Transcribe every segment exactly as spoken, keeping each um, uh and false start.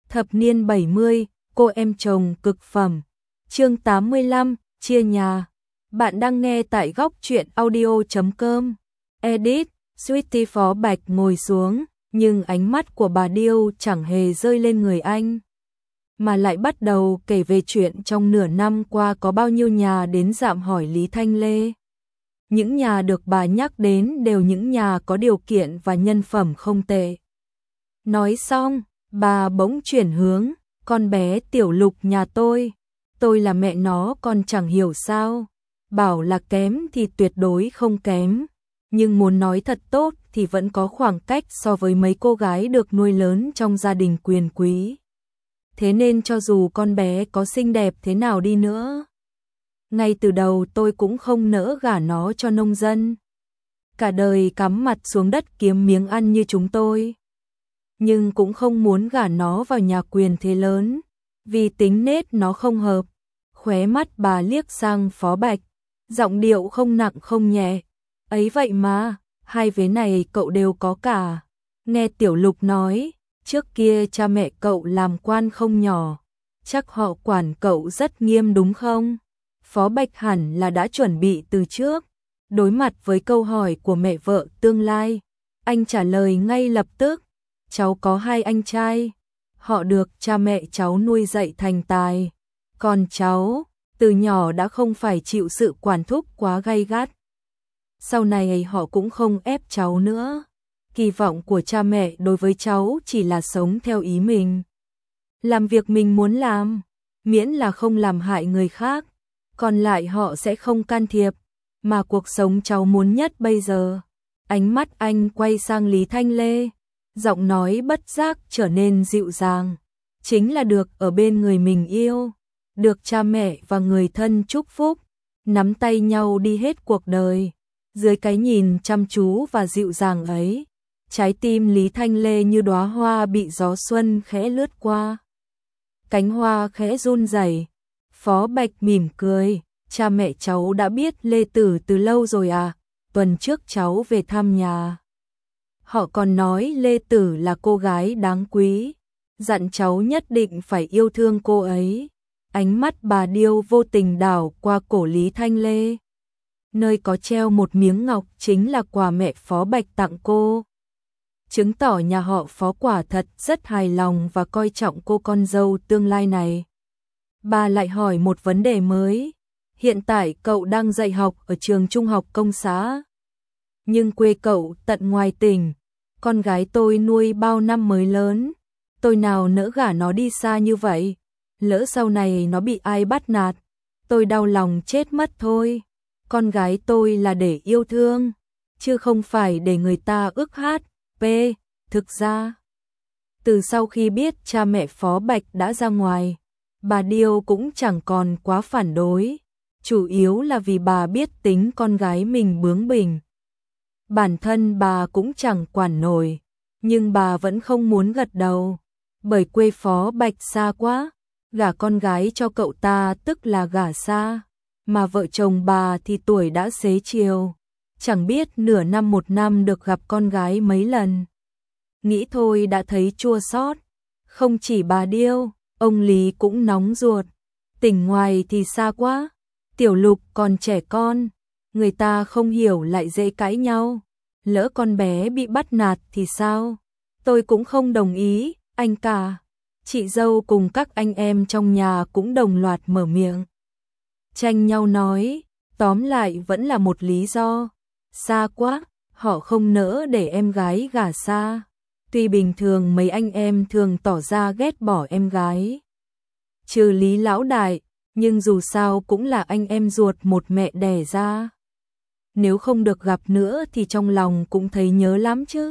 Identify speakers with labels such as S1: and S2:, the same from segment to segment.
S1: Thập niên bảy mươi, cô em chồng cực phẩm. Chương tám mươi lăm, chia nhà. Bạn đang nghe tại góc truyện audio chấm com. Edit, Sweetie Phó Bạch ngồi xuống, nhưng ánh mắt của bà Điêu chẳng hề rơi lên người anh, mà lại bắt đầu kể về chuyện trong nửa năm qua có bao nhiêu nhà đến dạm hỏi Lý Thanh Lê. Những nhà được bà nhắc đến đều những nhà có điều kiện và nhân phẩm không tệ. Nói xong, bà bỗng chuyển hướng, con bé Tiểu Lục nhà tôi, tôi là mẹ nó còn chẳng hiểu sao, bảo là kém thì tuyệt đối không kém, nhưng muốn nói thật tốt thì vẫn có khoảng cách so với mấy cô gái được nuôi lớn trong gia đình quyền quý. Thế nên cho dù con bé có xinh đẹp thế nào đi nữa, ngay từ đầu tôi cũng không nỡ gả nó cho nông dân cả đời cắm mặt xuống đất kiếm miếng ăn như chúng tôi. Nhưng cũng không muốn gả nó vào nhà quyền thế lớn, vì tính nết nó không hợp. Khóe mắt bà liếc sang Phó Bạch, giọng điệu không nặng không nhẹ. Ấy vậy mà, hai vế này cậu đều có cả. Nghe Tiểu Lục nói, trước kia cha mẹ cậu làm quan không nhỏ, chắc họ quản cậu rất nghiêm đúng không? Phó Bạch hẳn là đã chuẩn bị từ trước. Đối mặt với câu hỏi của mẹ vợ tương lai, anh trả lời ngay lập tức. Cháu có hai anh trai, họ được cha mẹ cháu nuôi dạy thành tài. Còn cháu, từ nhỏ đã không phải chịu sự quản thúc quá gay gắt. Sau này họ cũng không ép cháu nữa. Kỳ vọng của cha mẹ đối với cháu chỉ là sống theo ý mình, làm việc mình muốn làm, miễn là không làm hại người khác. Còn lại họ sẽ không can thiệp. Mà cuộc sống cháu muốn nhất bây giờ. Ánh mắt anh quay sang Lý Thanh Lê, giọng nói bất giác trở nên dịu dàng. Chính là được ở bên người mình yêu, được cha mẹ và người thân chúc phúc, nắm tay nhau đi hết cuộc đời. Dưới cái nhìn chăm chú và dịu dàng ấy, trái tim Lý Thanh Lê như đóa hoa bị gió xuân khẽ lướt qua. Cánh hoa khẽ run rẩy. Phó Bạch mỉm cười, cha mẹ cháu đã biết Lê Tử từ lâu rồi à, tuần trước cháu về thăm nhà. Họ còn nói Lê Tử là cô gái đáng quý, dặn cháu nhất định phải yêu thương cô ấy. Ánh mắt bà Điêu vô tình đảo qua cổ Lý Thanh Lê, nơi có treo một miếng ngọc chính là quà mẹ Phó Bạch tặng cô, chứng tỏ nhà họ Phó quả thật rất hài lòng và coi trọng cô con dâu tương lai này. Bà lại hỏi một vấn đề mới. Hiện tại cậu đang dạy học ở trường trung học công xã, nhưng quê cậu tận ngoài tỉnh. Con gái tôi nuôi bao năm mới lớn, tôi nào nỡ gả nó đi xa như vậy. Lỡ sau này nó bị ai bắt nạt, tôi đau lòng chết mất thôi. Con gái tôi là để yêu thương, chứ không phải để người ta ức hát. P. Thực ra, từ sau khi biết cha mẹ Phó Bạch đã ra ngoài, bà Điêu cũng chẳng còn quá phản đối. Chủ yếu là vì bà biết tính con gái mình bướng bỉnh. Bản thân bà cũng chẳng quản nổi, nhưng bà vẫn không muốn gật đầu, bởi quê Phó Bạch xa quá, gả con gái cho cậu ta tức là gả xa, mà vợ chồng bà thì tuổi đã xế chiều, chẳng biết nửa năm một năm được gặp con gái mấy lần. Nghĩ thôi đã thấy chua xót. Không chỉ bà Điêu, ông Lý cũng nóng ruột. Tỉnh ngoài thì xa quá, Tiểu Lục còn trẻ con, người ta không hiểu lại dễ cãi nhau. Lỡ con bé bị bắt nạt thì sao? Tôi cũng không đồng ý, anh cả. Chị dâu cùng các anh em trong nhà cũng đồng loạt mở miệng, tranh nhau nói, tóm lại vẫn là một lý do. Xa quá, họ không nỡ để em gái gả xa. Tuy bình thường mấy anh em thường tỏ ra ghét bỏ em gái, trừ Lý lão đại, nhưng dù sao cũng là anh em ruột một mẹ đẻ ra. Nếu không được gặp nữa thì trong lòng cũng thấy nhớ lắm chứ.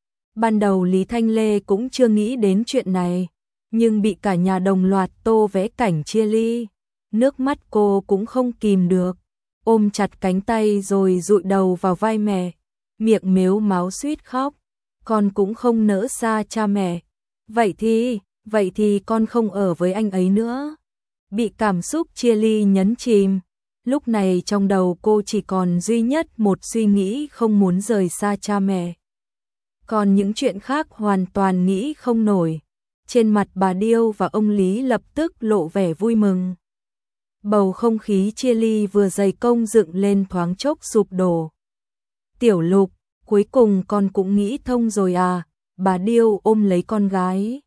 S1: Ban đầu Lý Thanh Lê cũng chưa nghĩ đến chuyện này, nhưng bị cả nhà đồng loạt tô vẽ cảnh chia ly, nước mắt cô cũng không kìm được, ôm chặt cánh tay rồi dụi đầu vào vai mẹ, miệng mếu máo suýt khóc. Con cũng không nỡ xa cha mẹ. Vậy thì, vậy thì con không ở với anh ấy nữa. Bị cảm xúc chia ly nhấn chìm, lúc này trong đầu cô chỉ còn duy nhất một suy nghĩ không muốn rời xa cha mẹ. Còn những chuyện khác hoàn toàn nghĩ không nổi. Trên mặt bà Điêu và ông Lý lập tức lộ vẻ vui mừng. Bầu không khí chia ly vừa dày công dựng lên thoáng chốc sụp đổ. Tiểu Lục, cuối cùng con cũng nghĩ thông rồi à? Bà Điêu ôm lấy con gái,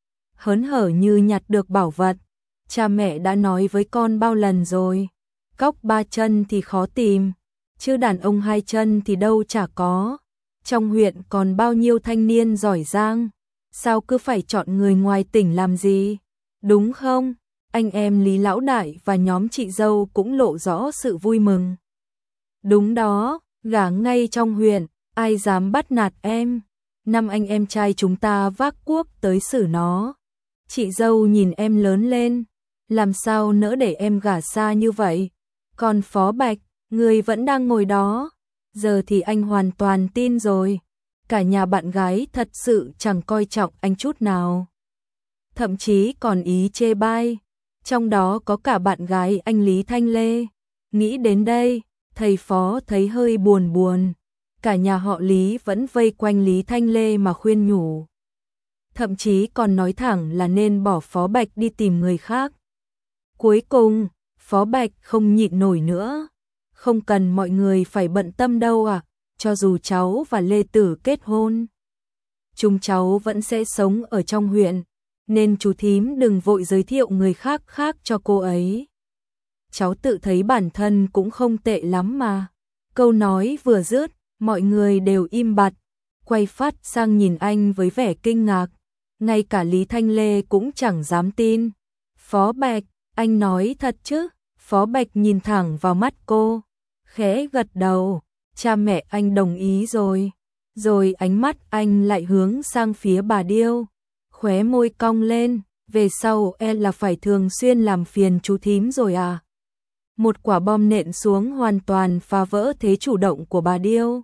S1: hớn hở như nhặt được bảo vật. Cha mẹ đã nói với con bao lần rồi, cóc ba chân thì khó tìm, chứ đàn ông hai chân thì đâu chả có. Trong huyện còn bao nhiêu thanh niên giỏi giang, sao cứ phải chọn người ngoài tỉnh làm gì, đúng không? Anh em Lý Lão Đại và nhóm chị dâu cũng lộ rõ sự vui mừng. Đúng đó, gả ngay trong huyện, ai dám bắt nạt em. Năm anh em trai chúng ta vác cuốc tới xử nó. Chị dâu nhìn em lớn lên, làm sao nỡ để em gả xa như vậy. Còn Phó Bạch, người vẫn đang ngồi đó. Giờ thì anh hoàn toàn tin rồi. Cả nhà bạn gái thật sự chẳng coi trọng anh chút nào. Thậm chí còn ý chê bai. Trong đó có cả bạn gái anh Lý Thanh Lê. Nghĩ đến đây, thầy Phó thấy hơi buồn buồn. Cả nhà họ Lý vẫn vây quanh Lý Thanh Lê mà khuyên nhủ. Thậm chí còn nói thẳng là nên bỏ Phó Bạch đi tìm người khác. Cuối cùng, Phó Bạch không nhịn nổi nữa. Không cần mọi người phải bận tâm đâu à, cho dù cháu và Lê Tử kết hôn, chúng cháu vẫn sẽ sống ở trong huyện, nên chú thím đừng vội giới thiệu người khác khác cho cô ấy. Cháu tự thấy bản thân cũng không tệ lắm mà. Câu nói vừa dứt, mọi người đều im bặt, quay phát sang nhìn anh với vẻ kinh ngạc. Ngay cả Lý Thanh Lê cũng chẳng dám tin. Phó Bạch, anh nói thật chứ? Phó Bạch nhìn thẳng vào mắt cô, khẽ gật đầu. Cha mẹ anh đồng ý rồi. Rồi ánh mắt anh lại hướng sang phía bà Điêu, khóe môi cong lên. Về sau e là phải thường xuyên làm phiền chú thím rồi à? Một quả bom nện xuống hoàn toàn phá vỡ thế chủ động của bà Điêu.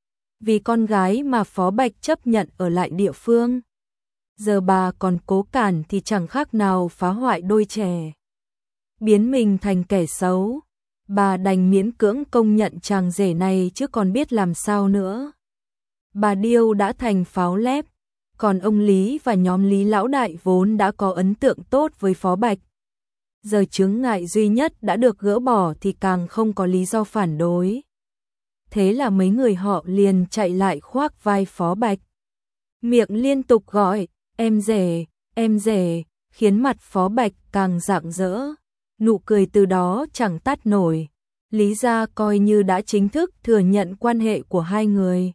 S1: Vì con gái mà Phó Bạch chấp nhận ở lại địa phương. Giờ bà còn cố cản thì chẳng khác nào phá hoại đôi trẻ, biến mình thành kẻ xấu. Bà đành miễn cưỡng công nhận chàng rể này chứ còn biết làm sao nữa. Bà Điêu đã thành pháo lép, còn ông Lý và nhóm Lý Lão Đại vốn đã có ấn tượng tốt với Phó Bạch. Giờ chướng ngại duy nhất đã được gỡ bỏ thì càng không có lý do phản đối. Thế là mấy người họ liền chạy lại khoác vai Phó Bạch, miệng liên tục gọi, em rể, em rể, khiến mặt Phó Bạch càng rạng rỡ. Nụ cười từ đó chẳng tắt nổi. Lý gia coi như đã chính thức thừa nhận quan hệ của hai người.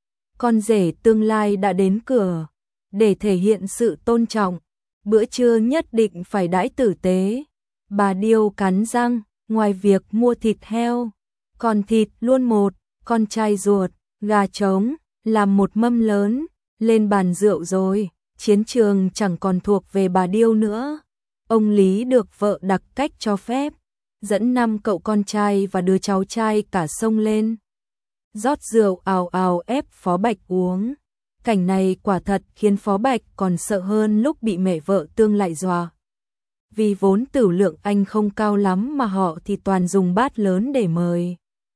S1: Con rể tương lai đã đến cửa. Để thể hiện sự tôn trọng, bữa trưa nhất định phải đãi tử tế. Bà Điêu cắn răng, ngoài việc mua thịt heo, còn thịt luôn một, con trai ruột, gà trống, làm một mâm lớn, lên bàn rượu rồi. Chiến trường chẳng còn thuộc về bà Điêu nữa. Ông Lý được vợ đặc cách cho phép, dẫn năm cậu con trai và đứa cháu trai cả sông lên. Rót rượu ào ào ép Phó Bạch uống. Cảnh này quả thật khiến Phó Bạch còn sợ hơn lúc bị mẹ vợ tương lại dọa. Vì vốn tửu lượng anh không cao lắm mà họ thì toàn dùng bát lớn để mời.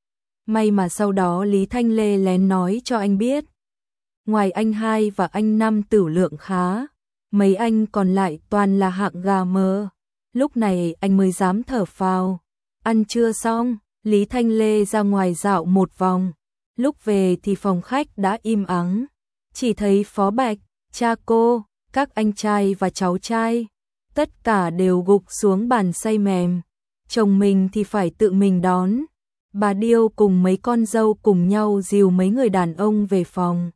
S1: May mà sau đó Lý Thanh Lê lén nói cho anh biết. Ngoài anh hai và anh năm tửu lượng khá, mấy anh còn lại toàn là hạng gà mờ. Lúc này anh mới dám thở phào. Ăn trưa xong, Lý Thanh Lê ra ngoài dạo một vòng. Lúc về thì phòng khách đã im ắng. Chỉ thấy Phó Bạch, cha cô, các anh trai và cháu trai, tất cả đều gục xuống bàn say mềm. Chồng mình thì phải tự mình đón. Bà Điêu cùng mấy con dâu cùng nhau dìu mấy người đàn ông về phòng.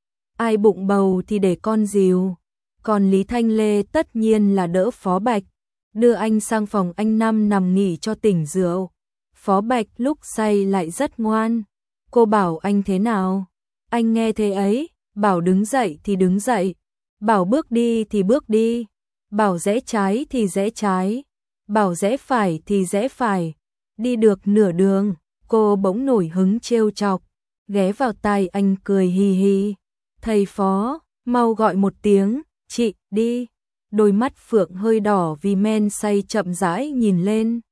S1: Ai bụng bầu thì để con dìu. Còn Lý Thanh Lê tất nhiên là đỡ Phó Bạch, đưa anh sang phòng anh Năm nằm nghỉ cho tỉnh rượu. Phó Bạch lúc say lại rất ngoan. Cô bảo anh thế nào? Anh nghe thế ấy, bảo đứng dậy thì đứng dậy, bảo bước đi thì bước đi, bảo rẽ trái thì rẽ trái, bảo rẽ phải thì rẽ phải. Đi được nửa đường, cô bỗng nổi hứng trêu chọc, ghé vào tai anh cười hi hi. Thầy Phó, mau gọi một tiếng, chị, đi. Đôi mắt Phượng hơi đỏ vì men say chậm rãi nhìn lên.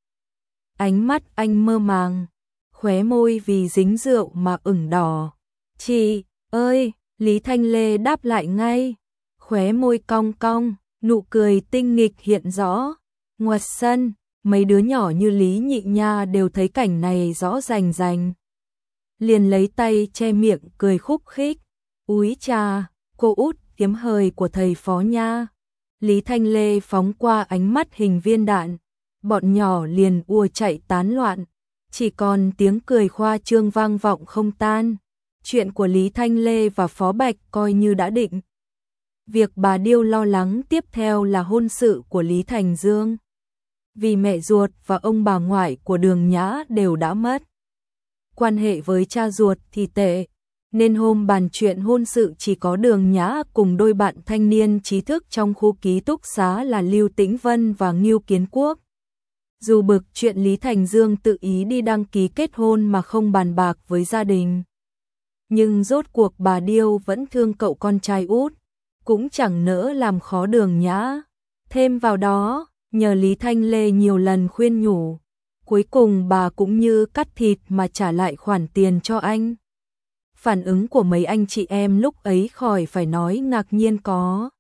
S1: Ánh mắt anh mơ màng, khóe môi vì dính rượu mà ửng đỏ. Chị, ơi, Lý Thanh Lê đáp lại ngay. khóe môi cong cong, nụ cười tinh nghịch hiện rõ. Ngoài sân, mấy đứa nhỏ như Lý Nhị Nha đều thấy cảnh này rõ rành rành. Liền lấy tay che miệng cười khúc khích. Úi cha, cô út kiếm hời của thầy Phó nha. Lý Thanh Lê phóng qua ánh mắt hình viên đạn. Bọn nhỏ liền ùa chạy tán loạn. Chỉ còn tiếng cười khoa trương vang vọng không tan. Chuyện của Lý Thanh Lê và Phó Bạch coi như đã định. Việc bà Điêu lo lắng tiếp theo là hôn sự của Lý Thành Dương. Vì mẹ ruột và ông bà ngoại của Đường Nhã đều đã mất. Quan hệ với cha ruột thì tệ, nên hôm bàn chuyện hôn sự chỉ có Đường Nhã cùng đôi bạn thanh niên trí thức trong khu ký túc xá là Lưu Tĩnh Vân và Ngưu Kiến Quốc. Dù bực chuyện Lý Thành Dương tự ý đi đăng ký kết hôn mà không bàn bạc với gia đình, nhưng rốt cuộc bà Điêu vẫn thương cậu con trai út, cũng chẳng nỡ làm khó Đường Nhã. Thêm vào đó, nhờ Lý Thanh Lê nhiều lần khuyên nhủ, cuối cùng bà cũng như cắt thịt mà trả lại khoản tiền cho anh. Phản ứng của mấy anh chị em lúc ấy khỏi phải nói ngạc nhiên có,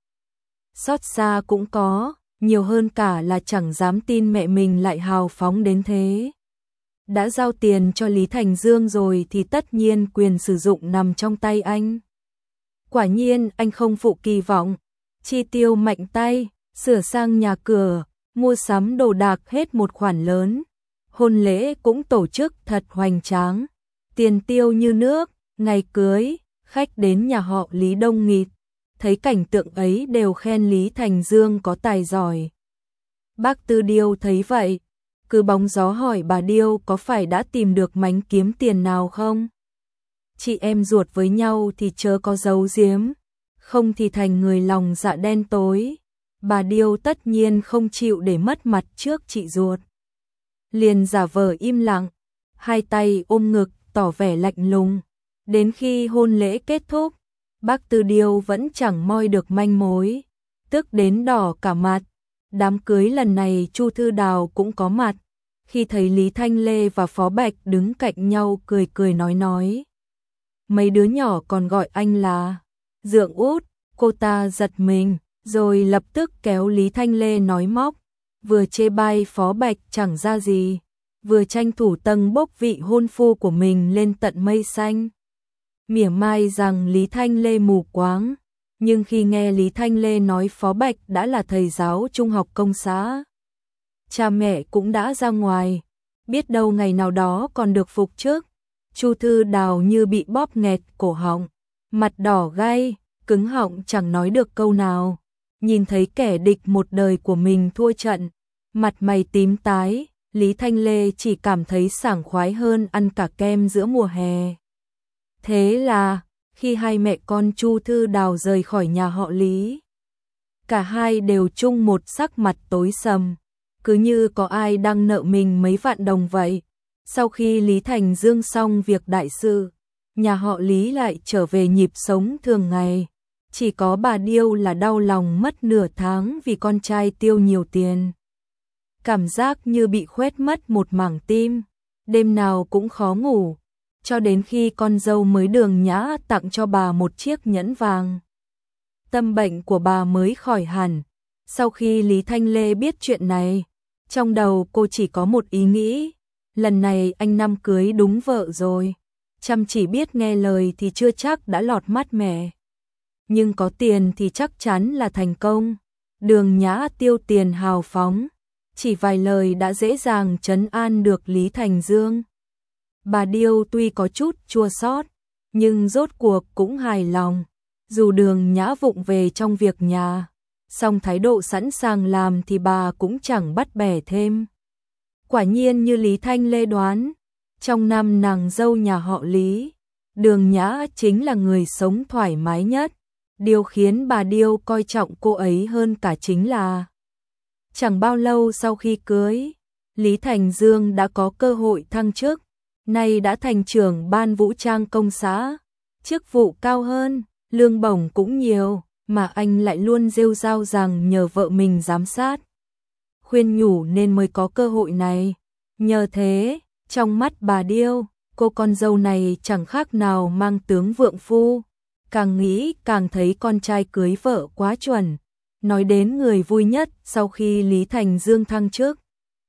S1: xót xa cũng có, nhiều hơn cả là chẳng dám tin mẹ mình lại hào phóng đến thế. Đã giao tiền cho Lý Thành Dương rồi thì tất nhiên quyền sử dụng nằm trong tay anh. Quả nhiên anh không phụ kỳ vọng, chi tiêu mạnh tay, sửa sang nhà cửa, mua sắm đồ đạc hết một khoản lớn. Hôn lễ cũng tổ chức thật hoành tráng, tiền tiêu như nước, ngày cưới, khách đến nhà họ Lý đông nghịt, thấy cảnh tượng ấy đều khen Lý Thành Dương có tài giỏi. Bác Tư Điêu thấy vậy, cứ bóng gió hỏi bà Điêu có phải đã tìm được mánh kiếm tiền nào không? Chị em ruột với nhau thì chớ có giấu giếm, không thì thành người lòng dạ đen tối. Bà Điêu tất nhiên không chịu để mất mặt trước chị ruột. Liền giả vờ im lặng, hai tay ôm ngực tỏ vẻ lạnh lùng. Đến khi hôn lễ kết thúc, bác Tư Điêu vẫn chẳng moi được manh mối, tức đến đỏ cả mặt. Đám cưới lần này Chu Thư Đào cũng có mặt, khi thấy Lý Thanh Lê và Phó Bạch đứng cạnh nhau cười cười nói nói. Mấy đứa nhỏ còn gọi anh là Dượng út, cô ta giật mình, rồi lập tức kéo Lý Thanh Lê nói móc, vừa chê bai Phó Bạch chẳng ra gì, vừa tranh thủ tầng bốc vị hôn phu của mình lên tận mây xanh. Mỉa mai rằng Lý Thanh Lê mù quáng, nhưng khi nghe Lý Thanh Lê nói Phó Bạch đã là thầy giáo trung học công xã, cha mẹ cũng đã ra ngoài, biết đâu ngày nào đó còn được phục chức. Chu Thư Đào như bị bóp nghẹt cổ họng, mặt đỏ gay, cứng họng chẳng nói được câu nào. Nhìn thấy kẻ địch một đời của mình thua trận, mặt mày tím tái, Lý Thanh Lê chỉ cảm thấy sảng khoái hơn ăn cả kem giữa mùa hè. Thế là, khi hai mẹ con Chu Thư Đào rời khỏi nhà họ Lý, cả hai đều chung một sắc mặt tối sầm, cứ như có ai đang nợ mình mấy vạn đồng vậy. Sau khi Lý Thành Dương xong việc đại sự, nhà họ Lý lại trở về nhịp sống thường ngày. Chỉ có bà Điêu là đau lòng mất nửa tháng vì con trai tiêu nhiều tiền. Cảm giác như bị khoét mất một mảng tim, đêm nào cũng khó ngủ, cho đến khi con dâu mới Đường Nhã tặng cho bà một chiếc nhẫn vàng. Tâm bệnh của bà mới khỏi hẳn. Sau khi Lý Thanh Lê biết chuyện này, trong đầu cô chỉ có một ý nghĩ, lần này anh năm cưới đúng vợ rồi, chăm chỉ biết nghe lời thì chưa chắc đã lọt mắt mẹ, nhưng có tiền thì chắc chắn là thành công. Đường Nhã tiêu tiền hào phóng, chỉ vài lời đã dễ dàng trấn an được Lý Thành Dương. Bà Điêu tuy có chút chua xót, nhưng rốt cuộc cũng hài lòng. Dù Đường Nhã vụng về trong việc nhà, song thái độ sẵn sàng làm thì bà cũng chẳng bắt bẻ thêm. Quả nhiên như Lý Thanh Lê đoán, trong năm nàng dâu nhà họ Lý, Đường Nhã chính là người sống thoải mái nhất. Điều khiến bà Điêu coi trọng cô ấy hơn cả chính là, chẳng bao lâu sau khi cưới, Lý Thành Dương đã có cơ hội thăng chức, nay đã thành trưởng ban vũ trang công xã, chức vụ cao hơn, lương bổng cũng nhiều, mà anh lại luôn rêu rao rằng nhờ vợ mình giám sát, khuyên nhủ nên mới có cơ hội này. Nhờ thế, trong mắt bà Điêu, cô con dâu này chẳng khác nào mang tướng vượng phu. càng nghĩ càng thấy con trai cưới vợ quá chuẩn. Nói đến người vui nhất sau khi Lý Thành Dương thăng chức,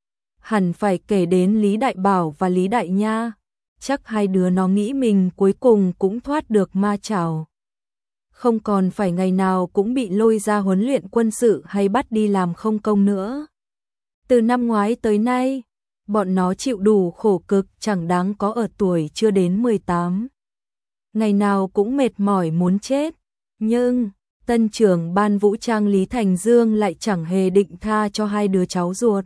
S1: hẳn phải kể đến Lý Đại Bảo và Lý Đại Nha. Chắc hai đứa nó nghĩ mình cuối cùng cũng thoát được ma chảo. Không còn phải ngày nào cũng bị lôi ra huấn luyện quân sự hay bắt đi làm không công nữa. Từ năm ngoái tới nay, bọn nó chịu đủ khổ cực chẳng đáng có ở tuổi chưa đến mười tám. Ngày nào cũng mệt mỏi muốn chết. Nhưng, tân trưởng ban vũ trang Lý Thành Dương lại chẳng hề định tha cho hai đứa cháu ruột.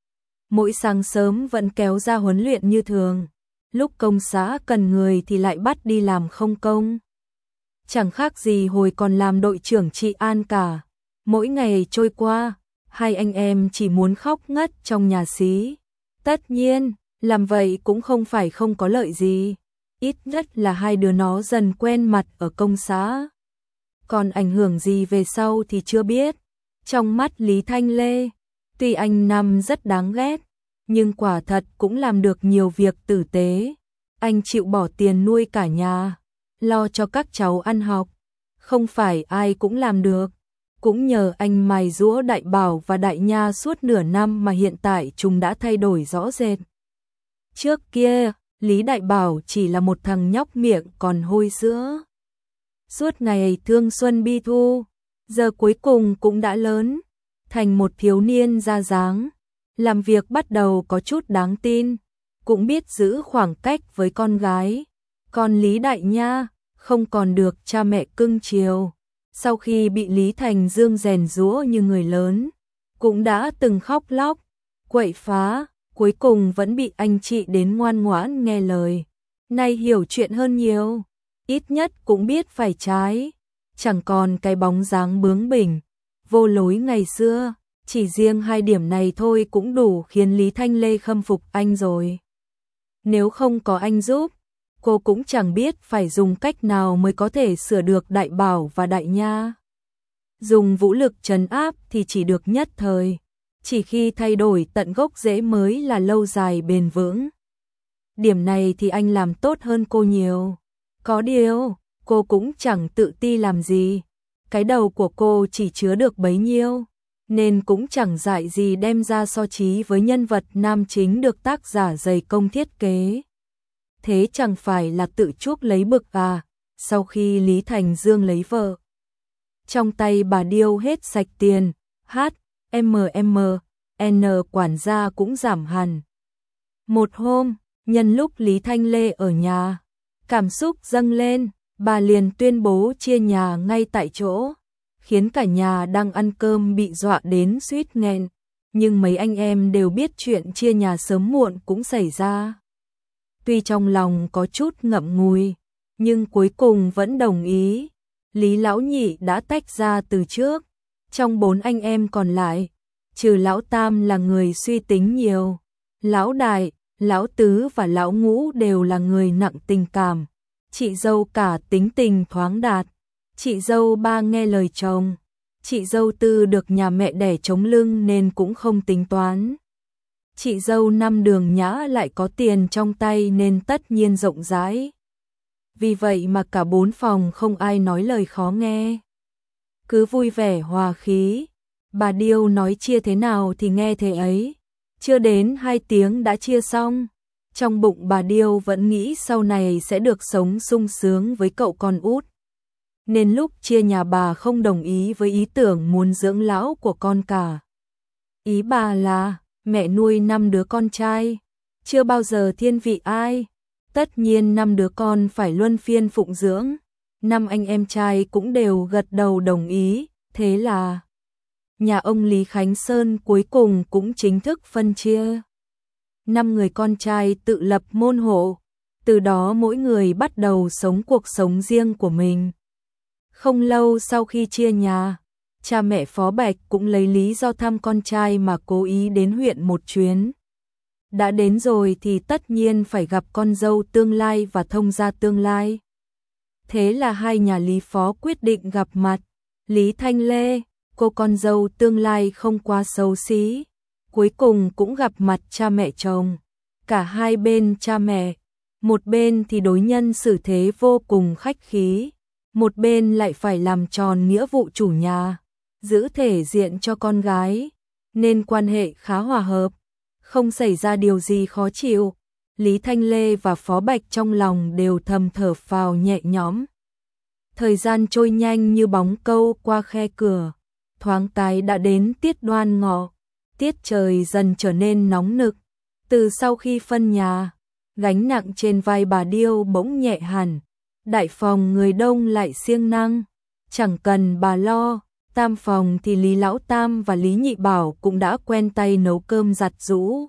S1: Mỗi sáng sớm vẫn kéo ra huấn luyện như thường. Lúc công xã cần người thì lại bắt đi làm không công. Chẳng khác gì hồi còn làm đội trưởng trị an cả. Mỗi ngày trôi qua, hai anh em chỉ muốn khóc ngất trong nhà xí. Tất nhiên, làm vậy cũng không phải không có lợi gì. Ít nhất là hai đứa nó dần quen mặt ở công xã. Còn ảnh hưởng gì về sau thì chưa biết. Trong mắt Lý Thanh Lê, tuy anh Năm rất đáng ghét, nhưng quả thật cũng làm được nhiều việc tử tế. Anh chịu bỏ tiền nuôi cả nhà, lo cho các cháu ăn học. Không phải ai cũng làm được. Cũng nhờ anh mài giũa Đại Bảo và Đại Nha suốt nửa năm mà hiện tại chúng đã thay đổi rõ rệt. Trước kia, Lý Đại Bảo chỉ là một thằng nhóc miệng còn hôi sữa. Suốt ngày thương xuân bi thu, giờ cuối cùng cũng đã lớn, thành một thiếu niên ra dáng. Làm việc bắt đầu có chút đáng tin, cũng biết giữ khoảng cách với con gái. Còn Lý Đại Nha, không còn được cha mẹ cưng chiều. Sau khi bị Lý Thành Dương rèn giũa như người lớn, cũng đã từng khóc lóc, quậy phá, cuối cùng vẫn bị anh chị đến ngoan ngoãn nghe lời. Nay hiểu chuyện hơn nhiều, ít nhất cũng biết phải trái, chẳng còn cái bóng dáng bướng bỉnh, vô lối ngày xưa. Chỉ riêng hai điểm này thôi cũng đủ khiến Lý Thanh Lê khâm phục anh rồi. Nếu không có anh giúp, cô cũng chẳng biết phải dùng cách nào mới có thể sửa được Đại Bảo và Đại Nha. Dùng vũ lực trấn áp thì chỉ được nhất thời, chỉ khi thay đổi tận gốc rễ mới là lâu dài bền vững. Điểm này thì anh làm tốt hơn cô nhiều. Có điều, cô cũng chẳng tự ti làm gì. Cái đầu của cô chỉ chứa được bấy nhiêu, nên cũng chẳng dại gì đem ra so trí với nhân vật nam chính được tác giả dày công thiết kế. Thế chẳng phải là tự chuốc lấy bực à? Sau khi Lý Thành Dương lấy vợ, trong tay bà điêu hết sạch tiền, hát, em em, N quản gia cũng giảm hẳn. Một hôm, nhân lúc Lý Thanh Lê ở nhà, cảm xúc dâng lên, bà liền tuyên bố chia nhà ngay tại chỗ, khiến cả nhà đang ăn cơm bị dọa đến suýt nghẹn. Nhưng mấy anh em đều biết chuyện chia nhà sớm muộn cũng xảy ra. Tuy trong lòng có chút ngậm ngùi, nhưng cuối cùng vẫn đồng ý. Lý Lão Nhị đã tách ra từ trước. Trong bốn anh em còn lại, trừ Lão Tam là người suy tính nhiều, Lão Đại, Lão Tứ và Lão Ngũ đều là người nặng tình cảm. Chị dâu cả tính tình thoáng đạt, chị dâu ba nghe lời chồng, chị dâu tư được nhà mẹ đẻ chống lưng nên cũng không tính toán. Chị dâu năm Đường Nhã lại có tiền trong tay nên tất nhiên rộng rãi. Vì vậy mà cả bốn phòng không ai nói lời khó nghe. Cứ vui vẻ hòa khí, bà điêu nói chia thế nào thì nghe thế ấy. Chưa đến hai tiếng đã chia xong. Trong bụng bà điêu vẫn nghĩ sau này sẽ được sống sung sướng với cậu con út. Nên lúc chia nhà bà không đồng ý với ý tưởng muốn dưỡng lão của con cả. Ý bà là mẹ nuôi năm đứa con trai, chưa bao giờ thiên vị ai. Tất nhiên năm đứa con phải luân phiên phụng dưỡng. Năm anh em trai cũng đều gật đầu đồng ý. Thế là nhà ông Lý Khánh Sơn cuối cùng cũng chính thức phân chia. Năm người con trai tự lập môn hộ, từ đó mỗi người bắt đầu sống cuộc sống riêng của mình. Không lâu sau khi chia nhà, cha mẹ Phó Bạch cũng lấy lý do thăm con trai mà cố ý đến huyện một chuyến. Đã đến rồi thì tất nhiên phải gặp con dâu tương lai và thông gia tương lai. Thế là hai nhà Lý Phó quyết định gặp mặt. Lý Thanh Lê, cô con dâu tương lai không quá xấu xí, cuối cùng cũng gặp mặt cha mẹ chồng. Cả hai bên cha mẹ, một bên thì đối nhân xử thế vô cùng khách khí, một bên lại phải làm tròn nghĩa vụ chủ nhà, giữ thể diện cho con gái, nên quan hệ khá hòa hợp, không xảy ra điều gì khó chịu. Lý Thanh Lê và Phó Bạch trong lòng đều thầm thở phào nhẹ nhõm. Thời gian trôi nhanh như bóng câu qua khe cửa, thoáng cái đã đến tiết Đoan Ngọ, tiết trời dần trở nên nóng nực. Từ sau khi phân nhà, gánh nặng trên vai bà Điêu bỗng nhẹ hẳn, đại phòng người đông lại siêng năng, chẳng cần bà lo, tam phòng thì Lý Lão Tam và Lý Nhị Bảo cũng đã quen tay nấu cơm giặt giũ.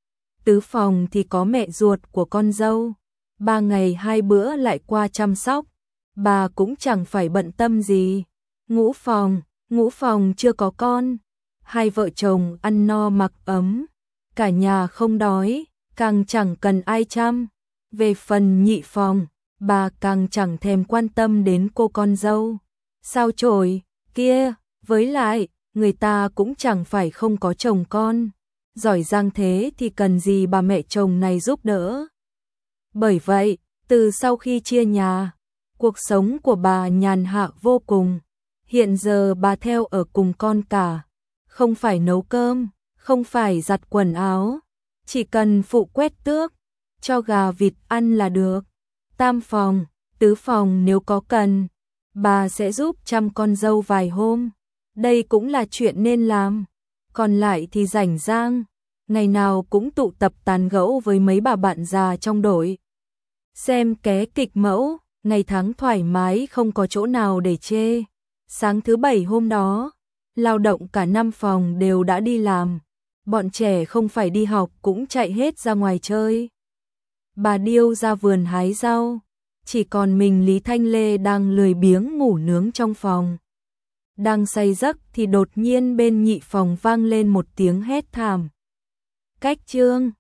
S1: Tứ phòng thì có mẹ ruột của con dâu, ba ngày hai bữa lại qua chăm sóc, bà cũng chẳng phải bận tâm gì. Ngũ phòng, ngũ phòng chưa có con, hai vợ chồng ăn no mặc ấm, cả nhà không đói, càng chẳng cần ai chăm. Về phần nhị phòng, bà càng chẳng thèm quan tâm đến cô con dâu sao chổi kia, với lại người ta cũng chẳng phải không có chồng con, giỏi giang thế thì cần gì bà mẹ chồng này giúp đỡ. Bởi vậy, từ sau khi chia nhà, cuộc sống của bà nhàn hạ vô cùng. Hiện giờ bà theo ở cùng con cả, không phải nấu cơm, không phải giặt quần áo, chỉ cần phụ quét tước, cho gà vịt ăn là được. Tam phòng, tứ phòng nếu có cần, bà sẽ giúp chăm con dâu vài hôm, đây cũng là chuyện nên làm. Còn lại thì rảnh rang, ngày nào cũng tụ tập tán gẫu với mấy bà bạn già trong đội, xem ké kịch mẫu, ngày tháng thoải mái không có chỗ nào để chê. Sáng thứ bảy hôm đó, lao động cả năm phòng đều đã đi làm, bọn trẻ không phải đi học cũng chạy hết ra ngoài chơi. Bà Điêu ra vườn hái rau, chỉ còn mình Lý Thanh Lê đang lười biếng ngủ nướng trong phòng. Đang say giấc thì đột nhiên bên nhị phòng vang lên một tiếng hét thảm. Cách chương